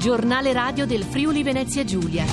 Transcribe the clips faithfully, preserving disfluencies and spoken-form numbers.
Giornale radio del Friuli Venezia Giulia.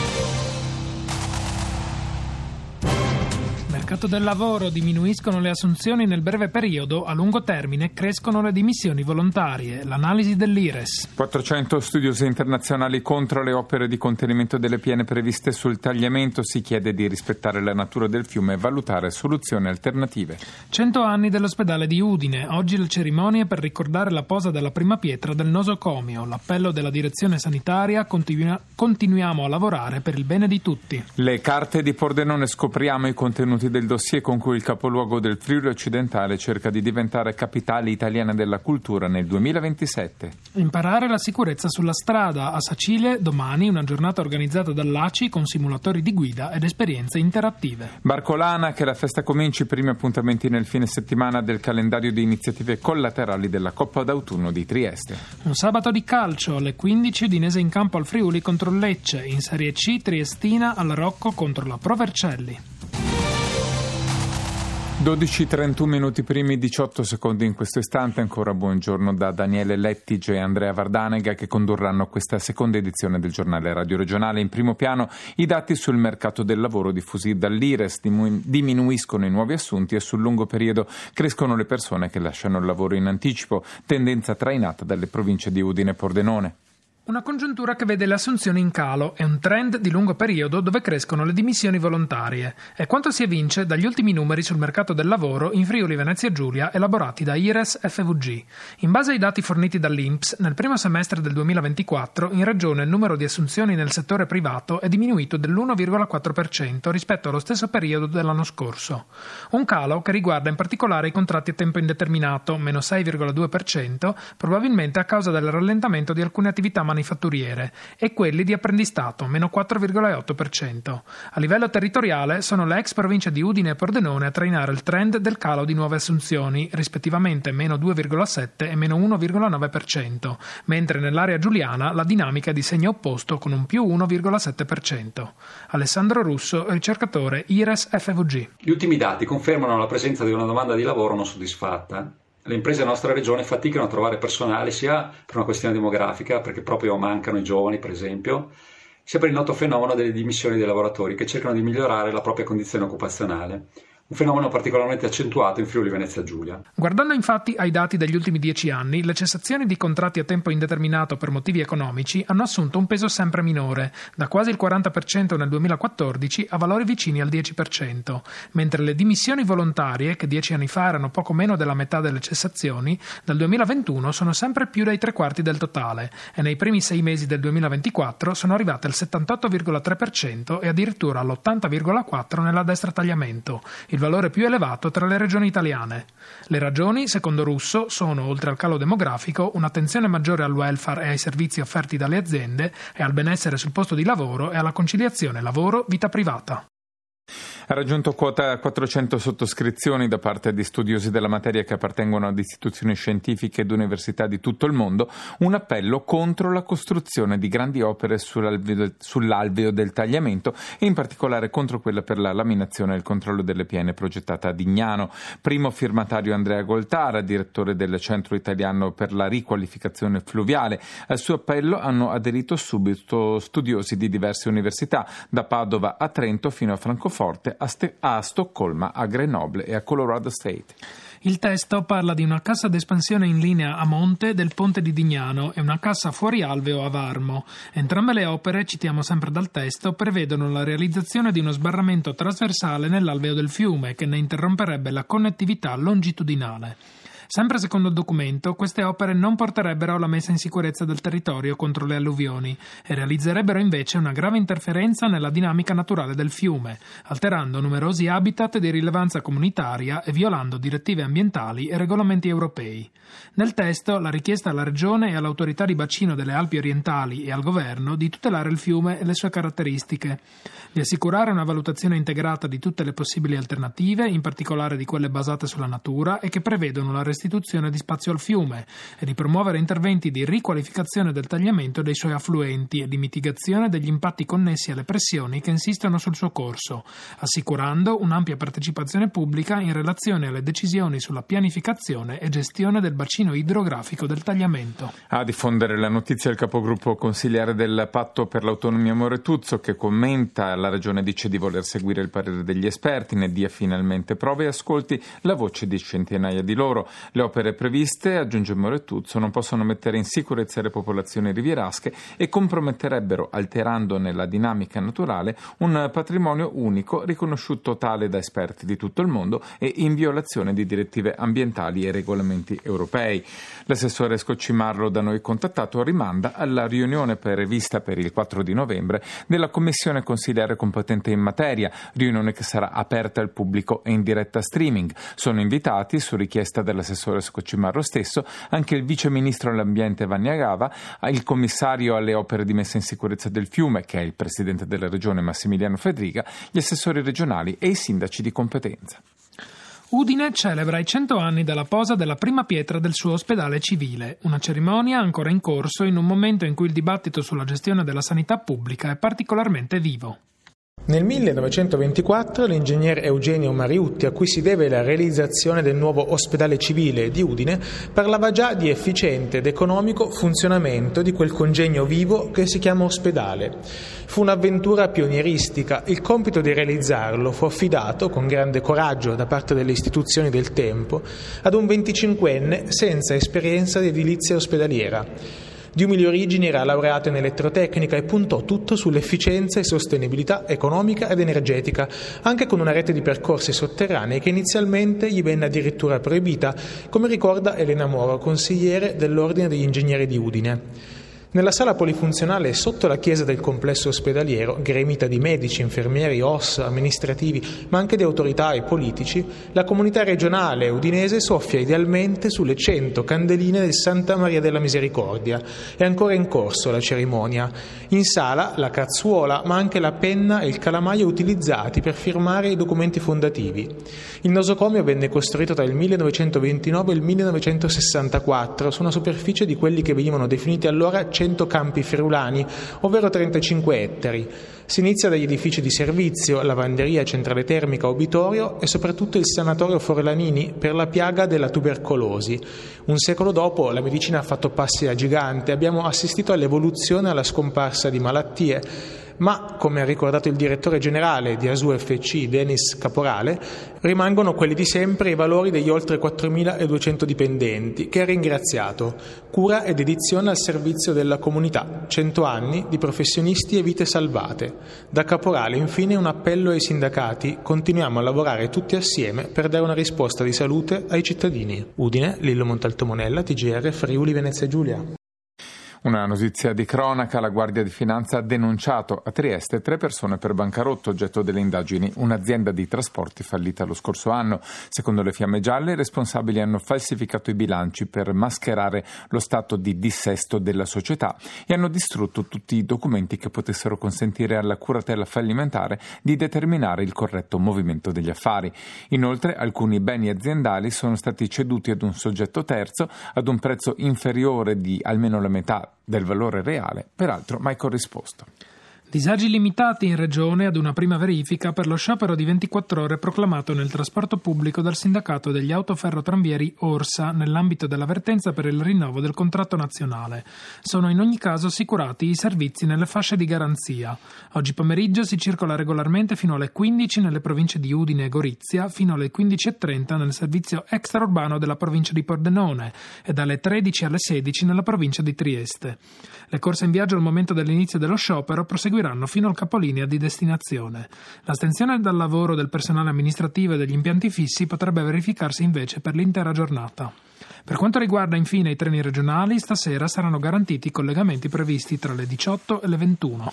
Mercato del lavoro, diminuiscono le assunzioni nel breve periodo, a lungo termine crescono le dimissioni volontarie. L'analisi dell'I R E S. quattrocento studiosi internazionali contro le opere di contenimento delle piene previste sul tagliamento. Si chiede di rispettare la natura del fiume e valutare soluzioni alternative. Cento anni dell'ospedale di Udine. Oggi le cerimonie per ricordare la posa della prima pietra del nosocomio. L'appello della direzione sanitaria: continua- continuiamo a lavorare per il bene di tutti. Le carte di Pordenone, scopriamo i contenuti del dossier con cui il capoluogo del Friuli occidentale cerca di diventare capitale italiana della cultura nel duemilaventisette. Imparare la sicurezza sulla strada. A Sacile domani una giornata organizzata dall'A C I con simulatori di guida ed esperienze interattive. Barcolana, che la festa cominci, primi appuntamenti nel fine settimana del calendario di iniziative collaterali della Coppa d'autunno di Trieste. Un sabato di calcio alle quindici, Udinese in campo al Friuli contro il Lecce. In Serie C, Triestina al Rocco contro la Pro Vercelli. dodici e trentuno minuti primi, diciotto secondi in questo istante. Ancora buongiorno da Daniele Lettige e Andrea Vardanega, che condurranno questa seconda edizione del giornale radio regionale. In primo piano i dati sul mercato del lavoro diffusi dall'I R E S. Diminuiscono i nuovi assunti e sul lungo periodo crescono le persone che lasciano il lavoro in anticipo, tendenza trainata dalle province di Udine e Pordenone. Una congiuntura che vede le assunzioni in calo e un trend di lungo periodo dove crescono le dimissioni volontarie. È quanto si evince dagli ultimi numeri sul mercato del lavoro in Friuli Venezia Giulia elaborati da I R E S F V G. In base ai dati forniti dall'I N P S, nel primo semestre del duemilaventiquattro in regione il numero di assunzioni nel settore privato è diminuito dell'uno virgola quattro per cento rispetto allo stesso periodo dell'anno scorso. Un calo che riguarda in particolare i contratti a tempo indeterminato, meno sei virgola due per cento, probabilmente a causa del rallentamento di alcune attività manifatturiere, e quelli di apprendistato, meno quattro virgola otto per cento. A livello territoriale sono le ex province di Udine e Pordenone a trainare il trend del calo di nuove assunzioni, rispettivamente meno due virgola sette e meno uno virgola nove per cento, mentre nell'area giuliana la dinamica è di segno opposto con un più uno virgola sette per cento. Alessandro Russo, ricercatore I R E S F V G. Gli ultimi dati confermano la presenza di una domanda di lavoro non soddisfatta. Le imprese della nostra regione faticano a trovare personale sia per una questione demografica, perché proprio mancano i giovani per esempio, sia per il noto fenomeno delle dimissioni dei lavoratori che cercano di migliorare la propria condizione occupazionale. Un fenomeno particolarmente accentuato in Friuli Venezia Giulia. Guardando infatti ai dati degli ultimi dieci anni, le cessazioni di contratti a tempo indeterminato per motivi economici hanno assunto un peso sempre minore, da quasi il quaranta per cento nel duemilaquattordici a valori vicini al dieci per cento, mentre le dimissioni volontarie, che dieci anni fa erano poco meno della metà delle cessazioni, dal duemilaventuno sono sempre più dai tre quarti del totale e nei primi sei mesi del duemilaventiquattro sono arrivate al settantotto virgola tre per cento e addirittura all'ottanta virgola quattro per cento nella destra tagliamento, il valore più elevato tra le regioni italiane. Le ragioni, secondo Russo, sono, oltre al calo demografico, un'attenzione maggiore al welfare e ai servizi offerti dalle aziende e al benessere sul posto di lavoro e alla conciliazione lavoro-vita privata. Ha raggiunto quota quattrocento sottoscrizioni da parte di studiosi della materia che appartengono ad istituzioni scientifiche ed università di tutto il mondo, un appello contro la costruzione di grandi opere sull'alveo, sull'alveo del tagliamento e in particolare contro quella per la laminazione e il controllo delle piene progettata a Dignano. Primo firmatario Andrea Goltara, direttore del Centro Italiano per la Riqualificazione Fluviale. Al suo appello hanno aderito subito studiosi di diverse università, da Padova a Trento fino a Francoforte, a, Ste- a Stoccolma, a Grenoble e a Colorado State. Il testo parla di una cassa d'espansione in linea a monte del ponte di Dignano e una cassa fuori alveo a Varmo. Entrambe le opere, citiamo sempre dal testo, prevedono la realizzazione di uno sbarramento trasversale nell'alveo del fiume che ne interromperebbe la connettività longitudinale. Sempre secondo il documento, queste opere non porterebbero alla messa in sicurezza del territorio contro le alluvioni e realizzerebbero invece una grave interferenza nella dinamica naturale del fiume, alterando numerosi habitat di rilevanza comunitaria e violando direttive ambientali e regolamenti europei. Nel testo, la richiesta alla Regione e all'Autorità di bacino delle Alpi orientali e al Governo di tutelare il fiume e le sue caratteristiche, di assicurare una valutazione integrata di tutte le possibili alternative, in particolare di quelle basate sulla natura e che prevedono la restrizione restituzione di spazio al fiume e di promuovere interventi di riqualificazione del tagliamento dei suoi affluenti e di mitigazione degli impatti connessi alle pressioni che insistono sul suo corso, assicurando un'ampia partecipazione pubblica in relazione alle decisioni sulla pianificazione e gestione del bacino idrografico del tagliamento. A diffondere la notizia il capogruppo consigliare del Patto per l'Autonomia Moretuzzo, che commenta: la Regione dice di voler seguire il parere degli esperti, ne dia finalmente prove e ascolti la voce di centinaia di loro. Le opere previste, aggiunge Moretuzzo, non possono mettere in sicurezza le popolazioni rivierasche e comprometterebbero, alterandone la dinamica naturale, un patrimonio unico riconosciuto tale da esperti di tutto il mondo e in violazione di direttive ambientali e regolamenti europei. L'assessore Scoccimarro, da noi contattato, rimanda alla riunione prevista per il quattro di novembre della Commissione consigliare competente in materia, riunione che sarà aperta al pubblico e in diretta streaming. Sono invitati, su richiesta dell'assessore Scoccimarro stesso, anche il vice ministro all'ambiente Vanni Agava, il commissario alle opere di messa in sicurezza del fiume, che è il presidente della regione Massimiliano Fedriga, gli assessori regionali e i sindaci di competenza. Udine celebra i cento anni dalla posa della prima pietra del suo ospedale civile, una cerimonia ancora in corso in un momento in cui il dibattito sulla gestione della sanità pubblica è particolarmente vivo. Nel millenovecentoventiquattro l'ingegner Eugenio Mariutti, a cui si deve la realizzazione del nuovo ospedale civile di Udine, parlava già di efficiente ed economico funzionamento di quel congegno vivo che si chiama ospedale. Fu un'avventura pionieristica. Il compito di realizzarlo fu affidato, con grande coraggio da parte delle istituzioni del tempo, ad un venticinquenne senza esperienza di edilizia ospedaliera. Di umili origini era laureato in elettrotecnica e puntò tutto sull'efficienza e sostenibilità economica ed energetica, anche con una rete di percorsi sotterranei che inizialmente gli venne addirittura proibita, come ricorda Elena Moro, consigliere dell'Ordine degli Ingegneri di Udine. Nella sala polifunzionale sotto la chiesa del complesso ospedaliero, gremita di medici, infermieri, O S, amministrativi, ma anche di autorità e politici, la comunità regionale udinese soffia idealmente sulle cento candeline del Santa Maria della Misericordia. È ancora in corso la cerimonia. In sala la cazzuola, ma anche la penna e il calamaio utilizzati per firmare i documenti fondativi. Il nosocomio venne costruito tra il millenovecentoventinove e il millenovecentosessantaquattro su una superficie di quelli che venivano definiti allora cento campi friulani, ovvero trentacinque ettari. Si inizia dagli edifici di servizio, lavanderia, centrale termica, obitorio e soprattutto il sanatorio Forlanini per la piaga della tubercolosi. Un secolo dopo la medicina ha fatto passi a gigante, abbiamo assistito all'evoluzione e alla scomparsa di malattie, ma, come ha ricordato il direttore generale di A S U F C, Denis Caporale, rimangono quelli di sempre i valori degli oltre quattromiladuecento dipendenti, che ha ringraziato. Cura ed edizione al servizio della comunità, cento anni di professionisti e vite salvate. Da Caporale, infine, un appello ai sindacati: continuiamo a lavorare tutti assieme per dare una risposta di salute ai cittadini. Udine, Lillo Montaltomonella, T G R, Friuli Venezia Giulia. Una notizia di cronaca: la Guardia di Finanza ha denunciato a Trieste tre persone per bancarotto oggetto delle indagini, un'azienda di trasporti fallita lo scorso anno. Secondo le Fiamme Gialle, i responsabili hanno falsificato i bilanci per mascherare lo stato di dissesto della società e hanno distrutto tutti i documenti che potessero consentire alla curatela fallimentare di determinare il corretto movimento degli affari. Inoltre, alcuni beni aziendali sono stati ceduti ad un soggetto terzo ad un prezzo inferiore di almeno la metà del valore reale, peraltro mai corrisposto. Disagi limitati in regione ad una prima verifica per lo sciopero di ventiquattro ore proclamato nel trasporto pubblico dal sindacato degli autoferrotranvieri Orsa nell'ambito dell'avvertenza per il rinnovo del contratto nazionale. Sono in ogni caso assicurati i servizi nelle fasce di garanzia. Oggi pomeriggio si circola regolarmente fino alle quindici nelle province di Udine e Gorizia, fino alle quindici e trenta nel servizio extraurbano della provincia di Pordenone e dalle tredici alle sedici nella provincia di Trieste. Le corse in viaggio al momento dell'inizio dello sciopero proseguiranno fino al capolinea di destinazione. L'astensione dal lavoro del personale amministrativo e degli impianti fissi potrebbe verificarsi invece per l'intera giornata. Per quanto riguarda infine i treni regionali, stasera saranno garantiti i collegamenti previsti tra le diciotto e le ventuno.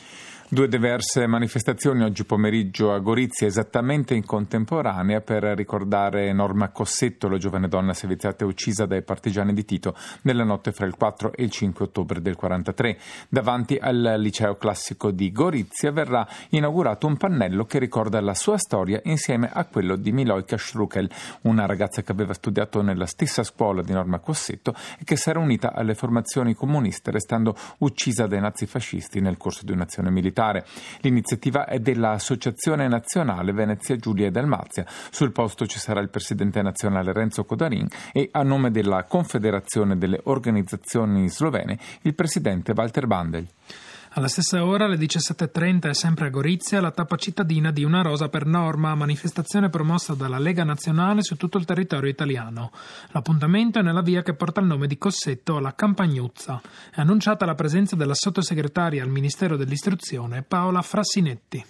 Due diverse manifestazioni oggi pomeriggio a Gorizia, esattamente in contemporanea, per ricordare Norma Cossetto, la giovane donna seviziata e uccisa dai partigiani di Tito nella notte fra il quattro e il cinque ottobre del quarantatré. Davanti al liceo classico di Gorizia verrà inaugurato un pannello che ricorda la sua storia insieme a quello di Milojka Štrukelj, una ragazza che aveva studiato nella stessa scuola di Norma Cossetto e che si era unita alle formazioni comuniste, restando uccisa dai nazifascisti nel corso di un'azione militare. L'iniziativa è dell'Associazione Nazionale Venezia Giulia e Dalmazia. Sul posto ci sarà il presidente nazionale Renzo Codarin e, a nome della Confederazione delle Organizzazioni Slovene, il presidente Walter Bandel. Alla stessa ora, alle diciassette e trenta, è sempre a Gorizia, la tappa cittadina di Una rosa per Norma, manifestazione promossa dalla Lega Nazionale su tutto il territorio italiano. L'appuntamento è nella via che porta il nome di Cossetto alla Campagnuzza. È annunciata la presenza della sottosegretaria al Ministero dell'Istruzione Paola Frassinetti.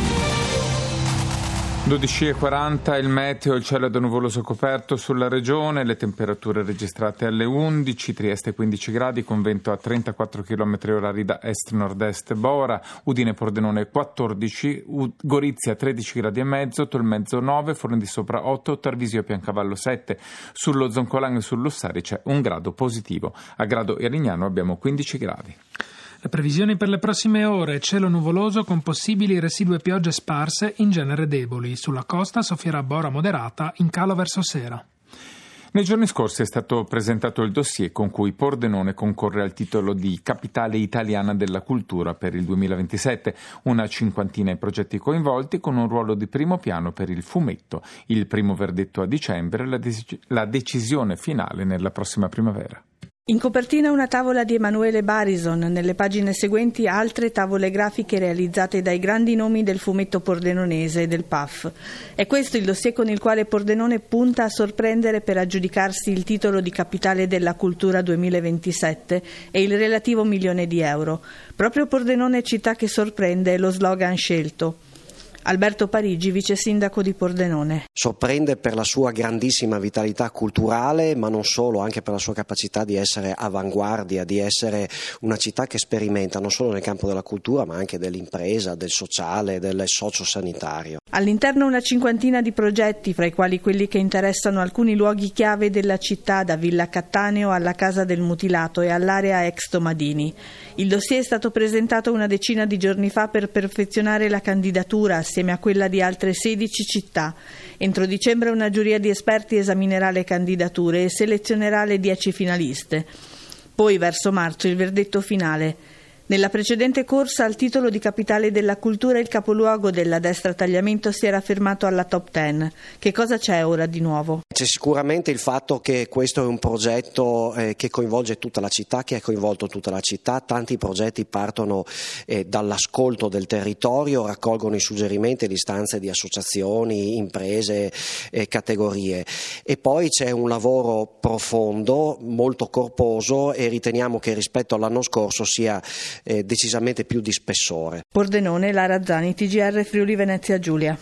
dodici e quaranta il meteo, il cielo è da nuvoloso coperto sulla regione, le temperature registrate alle undici, Trieste quindici gradi con vento a trentaquattro chilometri orari da est-nord-est Bora, Udine Pordenone quattordici, Gorizia tredici gradi e mezzo, Tolmezzo nove, Forno di Sopra otto, Tarvisio e Piancavallo sette, sullo Zoncolan e sull'Ussari c'è un grado positivo, a Grado e Lignano abbiamo quindici gradi. Le previsioni per le prossime ore: cielo nuvoloso con possibili residue piogge sparse, in genere deboli. Sulla costa soffierà bora moderata, in calo verso sera. Nei giorni scorsi è stato presentato il dossier con cui Pordenone concorre al titolo di Capitale Italiana della Cultura per il duemilaventisette, una cinquantina i progetti coinvolti con un ruolo di primo piano per il fumetto. Il primo verdetto a dicembre, la, dec- la decisione finale nella prossima primavera. In copertina una tavola di Emanuele Barison, nelle pagine seguenti altre tavole grafiche realizzate dai grandi nomi del fumetto pordenonese e del P A F. È questo il dossier con il quale Pordenone punta a sorprendere per aggiudicarsi il titolo di Capitale della Cultura duemilaventisette e il relativo milione di euro. Proprio Pordenone città che sorprende è lo slogan scelto. Alberto Parigi, vice sindaco di Pordenone. Sorprende per la sua grandissima vitalità culturale, ma non solo, anche per la sua capacità di essere avanguardia, di essere una città che sperimenta non solo nel campo della cultura, ma anche dell'impresa, del sociale, del sociosanitario. All'interno una cinquantina di progetti, fra i quali quelli che interessano alcuni luoghi chiave della città, da Villa Cattaneo alla Casa del Mutilato e all'area ex Tomadini. Il dossier è stato presentato una decina di giorni fa per perfezionare la candidatura assieme a quella di altre sedici città. Entro dicembre una giuria di esperti esaminerà le candidature e selezionerà le dieci finaliste. Poi verso marzo il verdetto finale. Nella precedente corsa al titolo di Capitale della Cultura il capoluogo della destra tagliamento si era fermato alla top dieci. Che cosa c'è ora di nuovo? C'è sicuramente il fatto che questo è un progetto eh, che coinvolge tutta la città, che ha coinvolto tutta la città. Tanti progetti partono eh, dall'ascolto del territorio, raccolgono i suggerimenti e le istanze di associazioni, imprese, eh, categorie. E poi c'è un lavoro profondo, molto corposo, e riteniamo che rispetto all'anno scorso sia Eh, decisamente più di spessore. Pordenone, Lara Zani, T G R Friuli Venezia Giulia.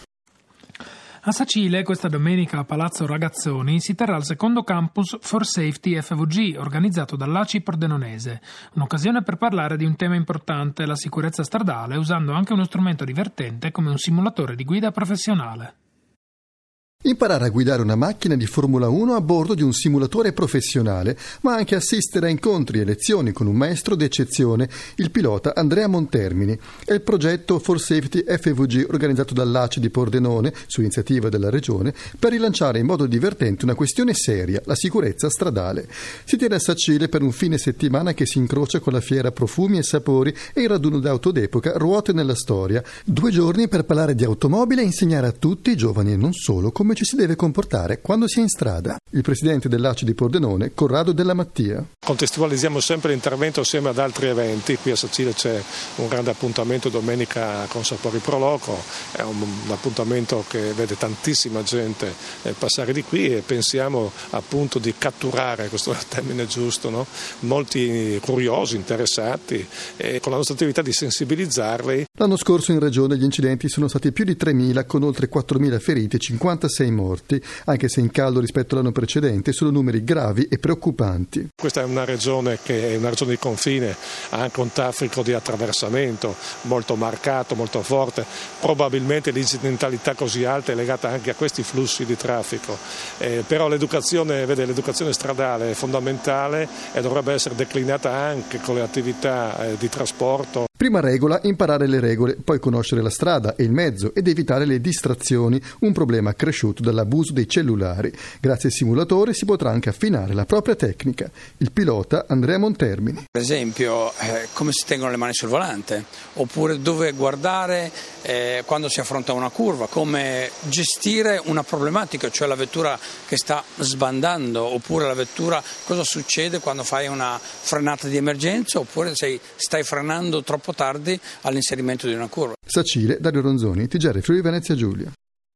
A Sacile, questa domenica a Palazzo Ragazzoni, si terrà il secondo campus For Safety F V G, organizzato dall'A C I Pordenonese. Un'occasione per parlare di un tema importante, la sicurezza stradale, usando anche uno strumento divertente come un simulatore di guida professionale. Imparare a guidare una macchina di Formula uno a bordo di un simulatore professionale, ma anche assistere a incontri e lezioni con un maestro d'eccezione, il pilota Andrea Montermini. È il progetto For Safety F V G organizzato dall'A C I di Pordenone, su iniziativa della Regione, per rilanciare in modo divertente una questione seria, la sicurezza stradale. Si tiene a Sacile per un fine settimana che si incrocia con la fiera Profumi e Sapori e il raduno d'auto d'epoca Ruote nella Storia. Due giorni per parlare di automobile e insegnare a tutti, giovani e non solo, come ci si deve comportare quando si è in strada. Il presidente dell'A C I di Pordenone, Corrado Della Mattia. Contestualizziamo sempre l'intervento assieme ad altri eventi. Qui a Sacile c'è un grande appuntamento domenica con Sapori Pro Loco, è un, un appuntamento che vede tantissima gente eh, passare di qui, e pensiamo appunto di catturare, questo è il termine giusto, no? Molti curiosi, interessati, e con la nostra attività di sensibilizzarli. L'anno scorso in regione gli incidenti sono stati più di tremila, con oltre quattromila feriti e cinquantasei sei morti, anche se in caldo rispetto all'anno precedente sono numeri gravi e preoccupanti. Questa è una regione che è una regione di confine, ha anche un traffico di attraversamento molto marcato, molto forte, probabilmente l'incidentalità così alta è legata anche a questi flussi di traffico, eh, però l'educazione, vede, l'educazione stradale è fondamentale e dovrebbe essere declinata anche con le attività eh, di trasporto. Prima regola, imparare le regole, poi conoscere la strada e il mezzo ed evitare le distrazioni, un problema accresciuto dall'abuso dei cellulari. Grazie ai simulatori si potrà anche affinare la propria tecnica. Il pilota Andrea Montermini. Per esempio, eh, come si tengono le mani sul volante, oppure dove guardare eh, quando si affronta una curva, come gestire una problematica, cioè la vettura che sta sbandando, oppure la vettura, cosa succede quando fai una frenata di emergenza, oppure sei, stai frenando troppo tardi all'inserimento di una curva. Sacile, Dario Ronzoni, T G R Friuli Venezia Giulia.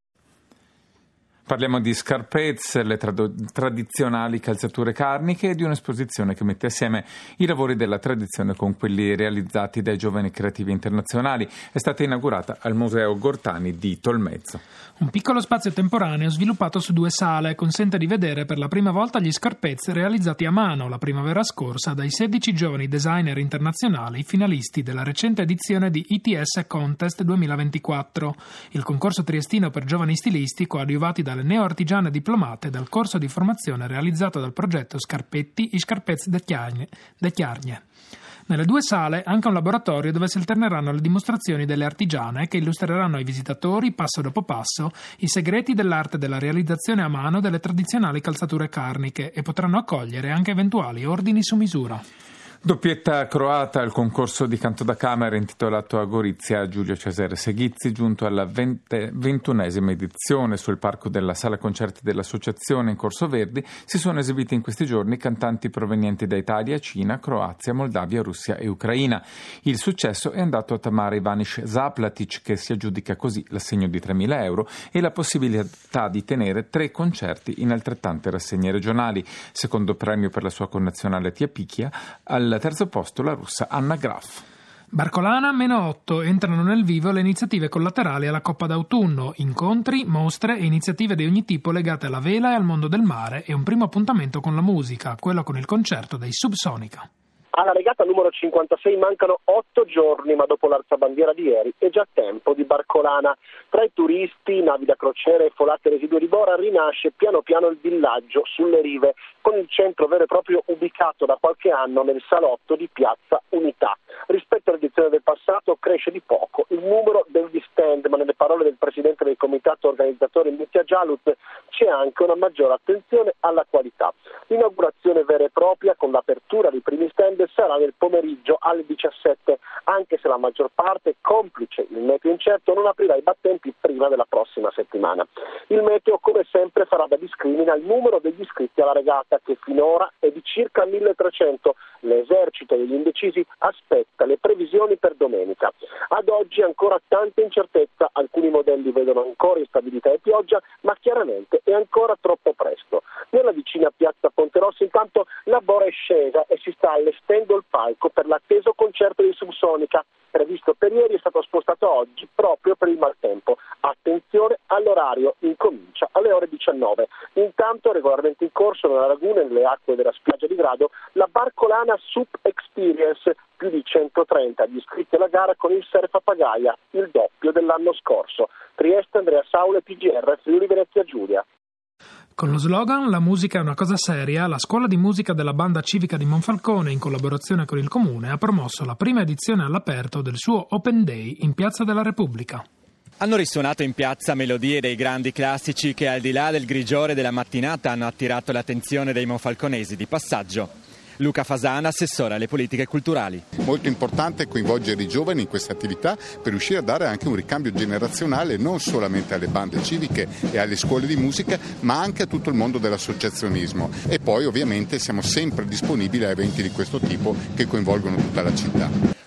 Parliamo di scarpezze, le trad- tradizionali calzature carniche e di un'esposizione che mette assieme i lavori della tradizione con quelli realizzati dai giovani creativi internazionali. È stata inaugurata al Museo Gortani di Tolmezzo. Un piccolo spazio temporaneo sviluppato su due sale consente di vedere per la prima volta gli scarpezzi realizzati a mano la primavera scorsa dai sedici giovani designer internazionali finalisti della recente edizione di I T S Contest duemilaventiquattro, il concorso triestino per giovani stilisti coadiuvati dalle neo-artigiane diplomate dal corso di formazione realizzato dal progetto Scarpetti i Scarpezzi de Chiagne. De Chiargne. Nelle due sale anche un laboratorio dove si alterneranno le dimostrazioni delle artigiane che illustreranno ai visitatori, passo dopo passo, i segreti dell'arte della realizzazione a mano delle tradizionali calzature carniche e potranno accogliere anche eventuali ordini su misura. Doppietta croata al concorso di canto da camera intitolato a Gorizia Giulio Cesare Seghizzi, giunto alla ventunesima edizione sul palco della Sala Concerti dell'Associazione in Corso Verdi, si sono esibiti in questi giorni cantanti provenienti da Italia, Cina, Croazia, Moldavia, Russia e Ucraina. Il successo è andato a Tamara Ivanic Zaplatic, che si aggiudica così l'assegno di tremila euro e la possibilità di tenere tre concerti in altrettante rassegne regionali. Secondo premio per la sua connazionale Tia Picchia, al Al terzo posto la russa Anna Graf. Barcolana meno otto, entrano nel vivo le iniziative collaterali alla Coppa d'autunno, incontri, mostre e iniziative di ogni tipo legate alla vela e al mondo del mare e un primo appuntamento con la musica, quello con il concerto dei Subsonica. Alla regata numero cinquantasei mancano otto giorni, ma dopo l'alzabandiera di ieri è già tempo di Barcolana. Tra i turisti, navi da crociera e folate residue di Bora rinasce piano piano il villaggio sulle rive, con il centro vero e proprio ubicato da qualche anno nel salotto di Piazza Unità. Rispetto all'edizione del passato cresce di poco il numero degli stand, ma nelle parole del presidente del comitato organizzatore Mitya Jalut c'è anche una maggiore attenzione alla qualità. L'inaugurazione vera e propria con l'apertura dei primi stand sarà nel pomeriggio alle diciassette, anche se la maggior parte, complice il meteo incerto, non aprirà i battenti prima della prossima settimana. Il meteo, come sempre, farà da discrimine al numero degli iscritti alla regata, che finora è di circa milletrecento. L'esercito degli indecisi aspetta le previsioni per domenica. Ad oggi ancora tanta incertezza, alcuni modelli vedono ancora instabilità e pioggia, ma chiaramente è ancora troppo presto. Nella vicina piazza Ponte Rosso intanto la Bora è scesa e si sta allestendo il palco per l'atteso concerto di Subsonica, previsto per ieri, è stato spostato oggi proprio per il maltempo. Attenzione all'orario, incomincia alle ore diciannove. Intanto regolarmente in corso nella laguna e nelle acque della spiaggia di Grado la Barcolana Sup Experience, più di centotrenta gli iscritti alla gara con il surf a pagaia, il doppio dell'anno scorso. Trieste, Andrea Saule, T G R Friuli Venezia Giulia. Con lo slogan "La musica è una cosa seria", la scuola di musica della banda civica di Monfalcone, in collaborazione con il comune, ha promosso la prima edizione all'aperto del suo Open Day in Piazza della Repubblica. Hanno risuonato in piazza melodie dei grandi classici che, al di là del grigiore della mattinata, hanno attirato l'attenzione dei monfalconesi di passaggio. Luca Fasana, assessore alle politiche culturali. Molto importante coinvolgere i giovani in questa attività per riuscire a dare anche un ricambio generazionale non solamente alle bande civiche e alle scuole di musica, ma anche a tutto il mondo dell'associazionismo. E poi ovviamente siamo sempre disponibili a eventi di questo tipo che coinvolgono tutta la città.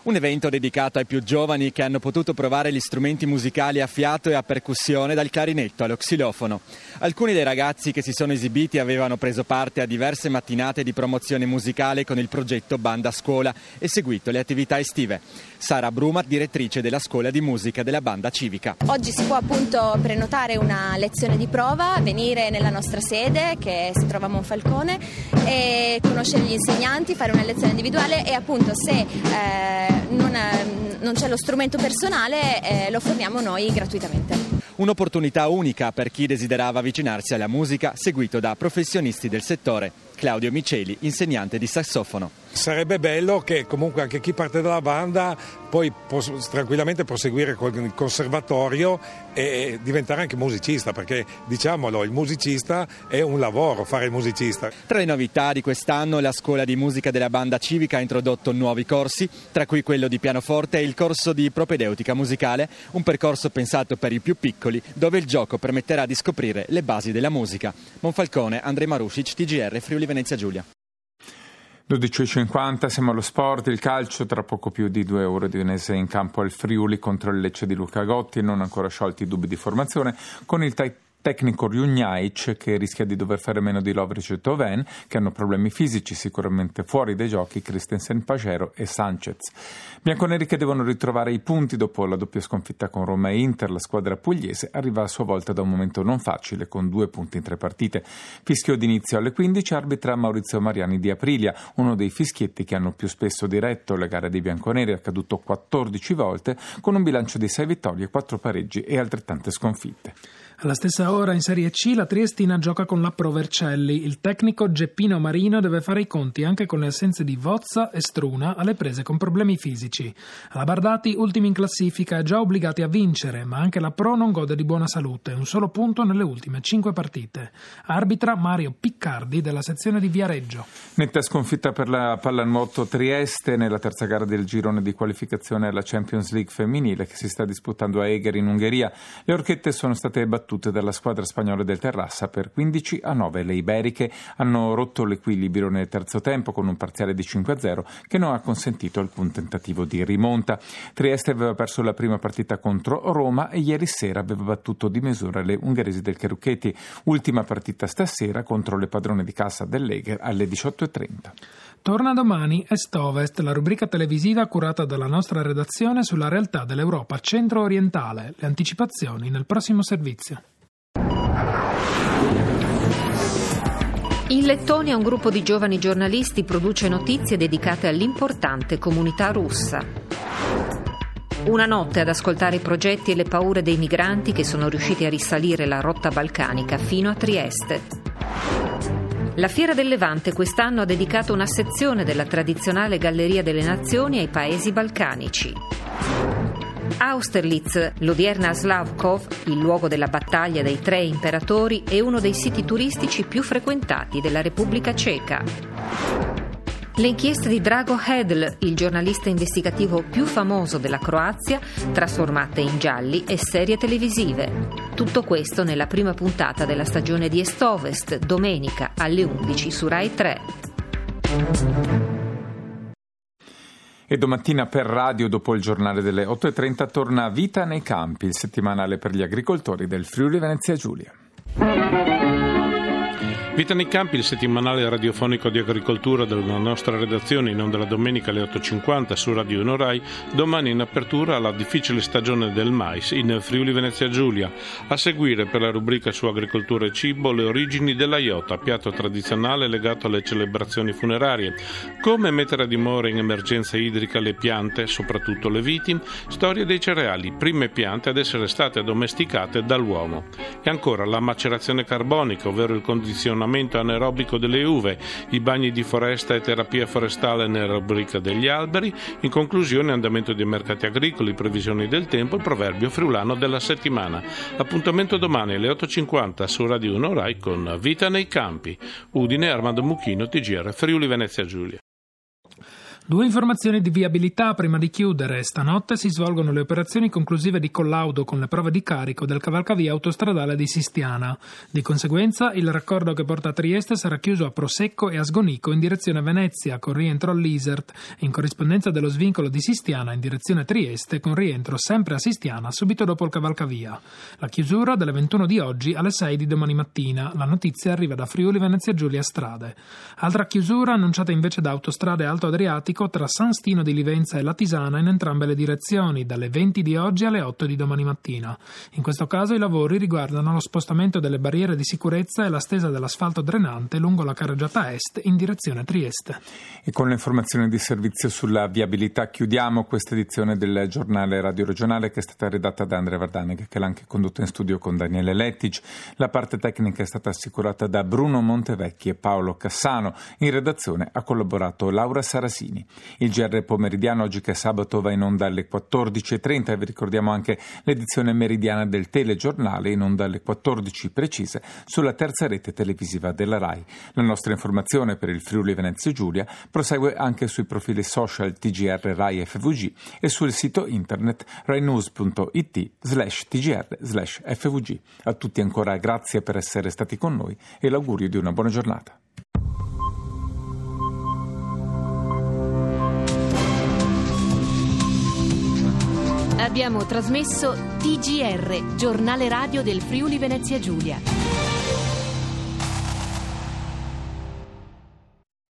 Un evento dedicato ai più giovani che hanno potuto provare gli strumenti musicali a fiato e a percussione, dal clarinetto allo xilofono. Alcuni dei ragazzi che si sono esibiti avevano preso parte a diverse mattinate di promozione musicale con il progetto Banda Scuola e seguito le attività estive. Sara Bruma, direttrice della scuola di musica della banda civica. Oggi si può appunto prenotare una lezione di prova, venire nella nostra sede che si trova a Monfalcone e conoscere gli insegnanti, fare una lezione individuale e appunto se eh, non, eh, non c'è lo strumento personale eh, lo forniamo noi gratuitamente. Un'opportunità unica per chi desiderava avvicinarsi alla musica, seguito da professionisti del settore. Claudio Miceli, insegnante di sassofono. Sarebbe bello che comunque anche chi parte dalla banda poi può tranquillamente proseguire con il conservatorio e diventare anche musicista, perché diciamolo, il musicista è un lavoro, fare il musicista. Tra le novità di quest'anno, la scuola di musica della banda civica ha introdotto nuovi corsi, tra cui quello di pianoforte e il corso di propedeutica musicale, un percorso pensato per i più piccoli, dove il gioco permetterà di scoprire le basi della musica. Monfalcone, Andrej Marušić, T G R, Friuli Venezia Giulia. dodici e cinquanta, siamo allo sport, il calcio, tra poco più di due ore di Udinese in campo al Friuli contro il Lecce di Luca Gotti, non ancora sciolti i dubbi di formazione, con il t- tecnico Rjunjajic che rischia di dover fare meno di Lovric e Thauvin, che hanno problemi fisici, sicuramente fuori dai giochi Christensen, Pagero e Sanchez. Bianconeri che devono ritrovare i punti dopo la doppia sconfitta con Roma e Inter. La squadra pugliese arriva a sua volta da un momento non facile, con due punti in tre partite. Fischio d'inizio alle quindici, arbitra Maurizio Mariani di Aprilia, uno dei fischietti che hanno più spesso diretto le gare dei bianconeri, accaduto quattordici volte, con un bilancio di sei vittorie, quattro pareggi e altrettante sconfitte. Alla stessa ora in Serie C la Triestina gioca con la Pro Vercelli. Il tecnico Geppino Marino deve fare i conti anche con le assenze di Vozza e Struna alle prese con problemi fisici. Alla Bardati, ultimi in classifica e già obbligati a vincere, ma anche la Pro non gode di buona salute, un solo punto nelle ultime cinque partite. Arbitra Mario Piccardi della sezione di Viareggio. Netta sconfitta per la pallanuoto Trieste nella terza gara del girone di qualificazione alla Champions League femminile che si sta disputando a Eger in Ungheria. Le orchette sono state battute battute dalla squadra spagnola del Terrassa per quindici a nove. Le iberiche hanno rotto l'equilibrio nel terzo tempo con un parziale di cinque a zero che non ha consentito alcun tentativo di rimonta. Trieste aveva perso la prima partita contro Roma e ieri sera aveva battuto di misura le ungheresi del Cheruketi. Ultima partita stasera contro le padrone di casa dell'Eger alle diciotto e trenta. Torna domani Est-Ovest, la rubrica televisiva curata dalla nostra redazione sulla realtà dell'Europa centro-orientale. Le anticipazioni nel prossimo servizio. In Lettonia un gruppo di giovani giornalisti produce notizie dedicate all'importante comunità russa. Una notte ad ascoltare i progetti e le paure dei migranti che sono riusciti a risalire la rotta balcanica fino a Trieste. La Fiera del Levante quest'anno ha dedicato una sezione della tradizionale Galleria delle Nazioni ai paesi balcanici. Austerlitz, l'odierna Slavkov, il luogo della battaglia dei tre imperatori, è uno dei siti turistici più frequentati della Repubblica Ceca. Le inchieste di Drago Hedl, il giornalista investigativo più famoso della Croazia, trasformate in gialli e serie televisive. Tutto questo nella prima puntata della stagione di Est-Ovest, domenica alle undici su Rai tre. E domattina per radio, dopo il giornale delle otto e trenta, torna Vita nei campi, il settimanale per gli agricoltori del Friuli Venezia Giulia. Vita nei campi, il settimanale radiofonico di agricoltura della nostra redazione, in onda la domenica alle otto e cinquanta su Radio uno Rai, domani in apertura alla difficile stagione del mais in Friuli Venezia Giulia. A seguire per la rubrica su agricoltura e cibo le origini della iota, piatto tradizionale legato alle celebrazioni funerarie. Come mettere a dimora in emergenza idrica le piante, soprattutto le viti, storia dei cereali, prime piante ad essere state addomesticate dall'uomo. E ancora la macerazione carbonica, ovvero il condizionamento anaerobico delle uve, i bagni di foresta e terapia forestale nella rubrica degli alberi. In conclusione, andamento dei mercati agricoli, previsioni del tempo, il proverbio friulano della settimana. Appuntamento domani alle otto e cinquanta su Radio uno Rai con Vita nei campi. Udine, Armando Mucchino, T G R Friuli Venezia Giulia. Due informazioni di viabilità prima di chiudere. Stanotte si svolgono le operazioni conclusive di collaudo con le prove di carico del cavalcavia autostradale di Sistiana. Di conseguenza, il raccordo che porta a Trieste sarà chiuso a Prosecco e a Sgonico in direzione Venezia, con rientro all'Isert, in corrispondenza dello svincolo di Sistiana in direzione Trieste, con rientro sempre a Sistiana subito dopo il cavalcavia. La chiusura dalle ventuno di oggi alle sei di domani mattina. La notizia arriva da Friuli Venezia Giulia Strade. Altra chiusura annunciata invece da Autostrade Alto Adriatico tra San Stino di Livenza e Latisana in entrambe le direzioni, dalle venti di oggi alle otto di domani mattina. In questo caso i lavori riguardano lo spostamento delle barriere di sicurezza e la stesa dell'asfalto drenante lungo la carreggiata est in direzione Trieste. E con le informazioni di servizio sulla viabilità chiudiamo questa edizione del giornale radio regionale, che è stata redatta da Andrea Vardaneg, che l'ha anche condotto in studio con Daniele Lettici. La parte tecnica è stata assicurata da Bruno Montevecchi e Paolo Cassano. In redazione ha collaborato Laura Sarasini. Il G R pomeridiano oggi, che è sabato, va in onda alle quattordici e trenta e vi ricordiamo anche l'edizione meridiana del telegiornale in onda alle quattordici precise sulla terza rete televisiva della RAI. La nostra informazione per il Friuli Venezia Giulia prosegue anche sui profili social T G R Rai F V G e sul sito internet rainews.it slash tgr slash fvg. A tutti ancora grazie per essere stati con noi e l'augurio di una buona giornata. Abbiamo trasmesso T G R, giornale radio del Friuli Venezia Giulia.